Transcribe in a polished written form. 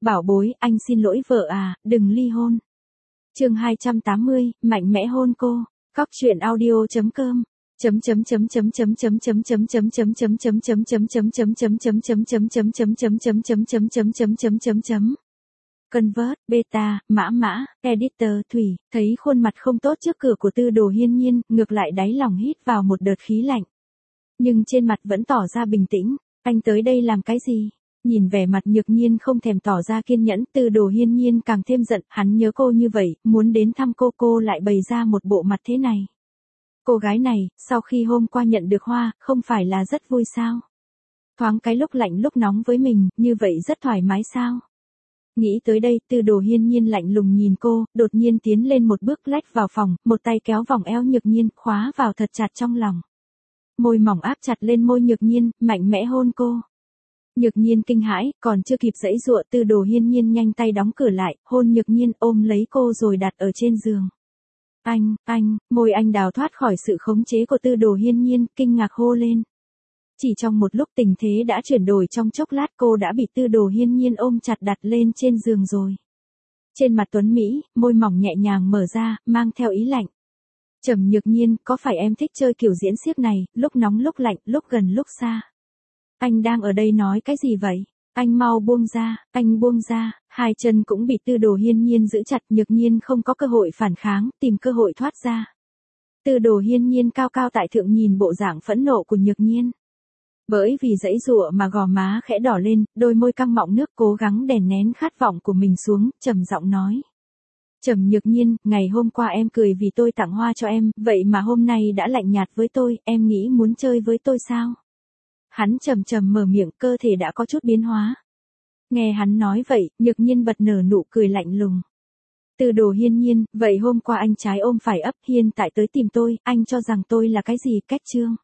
bảo bối, anh xin lỗi vợ à, đừng ly hôn. Chương 280, mạnh mẽ hôn cô. Cóc truyện audio.com. Convert, beta, mã, editor, Thủy, thấy khuôn mặt không tốt trước cửa của Tư Đồ Hiên Nhiên, ngược lại đáy lòng hít vào một đợt khí lạnh. Nhưng trên mặt vẫn tỏ ra bình tĩnh, anh tới đây làm cái gì? Nhìn vẻ mặt Nhược Nhiên không thèm tỏ ra kiên nhẫn, Tư Đồ Hiên Nhiên càng thêm giận, hắn nhớ cô như vậy, muốn đến thăm cô lại bày ra một bộ mặt thế này. Cô gái này, sau khi hôm qua nhận được hoa, không phải là rất vui sao? Thoáng cái lúc lạnh lúc nóng với mình, như vậy rất thoải mái sao? Nghĩ tới đây, Tư Đồ Hiên Nhiên lạnh lùng nhìn cô, đột nhiên tiến lên một bước lách vào phòng, một tay kéo vòng eo Nhược Nhiên, khóa vào thật chặt trong lòng. Môi mỏng áp chặt lên môi Nhược Nhiên, mạnh mẽ hôn cô. Nhược Nhiên kinh hãi, còn chưa kịp giãy giụa, Tư Đồ Hiên Nhiên nhanh tay đóng cửa lại, hôn Nhược Nhiên, ôm lấy cô rồi đặt ở trên giường. Anh, môi anh đào thoát khỏi sự khống chế của Tư Đồ Hiên Nhiên, kinh ngạc hô lên. Chỉ trong một lúc tình thế đã chuyển đổi, trong chốc lát cô đã bị Tư Đồ Hiên Nhiên ôm chặt đặt lên trên giường rồi. Trên mặt tuấn Mỹ, môi mỏng nhẹ nhàng mở ra, mang theo ý lạnh. Trầm Nhược Nhiên, có phải em thích chơi kiểu diễn xiếc này, lúc nóng lúc lạnh, lúc gần lúc xa? Anh đang ở đây nói cái gì vậy? Anh mau buông ra, anh buông ra. Hai chân cũng bị Tư Đồ Hiên Nhiên giữ chặt, Nhược Nhiên không có cơ hội phản kháng, tìm cơ hội thoát ra. Tư Đồ Hiên Nhiên cao cao tại thượng nhìn bộ dạng phẫn nộ của Nhược Nhiên. Bởi vì giãy giụa mà gò má khẽ đỏ lên, đôi môi căng mọng nước, cố gắng đè nén khát vọng của mình xuống, trầm giọng nói. Trầm Nhược Nhiên, ngày hôm qua em cười vì tôi tặng hoa cho em, vậy mà hôm nay đã lạnh nhạt với tôi, em nghĩ muốn chơi với tôi sao? Hắn trầm trầm mở miệng, cơ thể đã có chút biến hóa. Nghe hắn nói vậy, Nhược Nhiên bật nở nụ cười lạnh lùng. Tư Đồ Hiên Nhiên, vậy hôm qua anh trái ôm phải ấp, hiện tại tới tìm tôi, anh cho rằng tôi là cái gì, cách chương?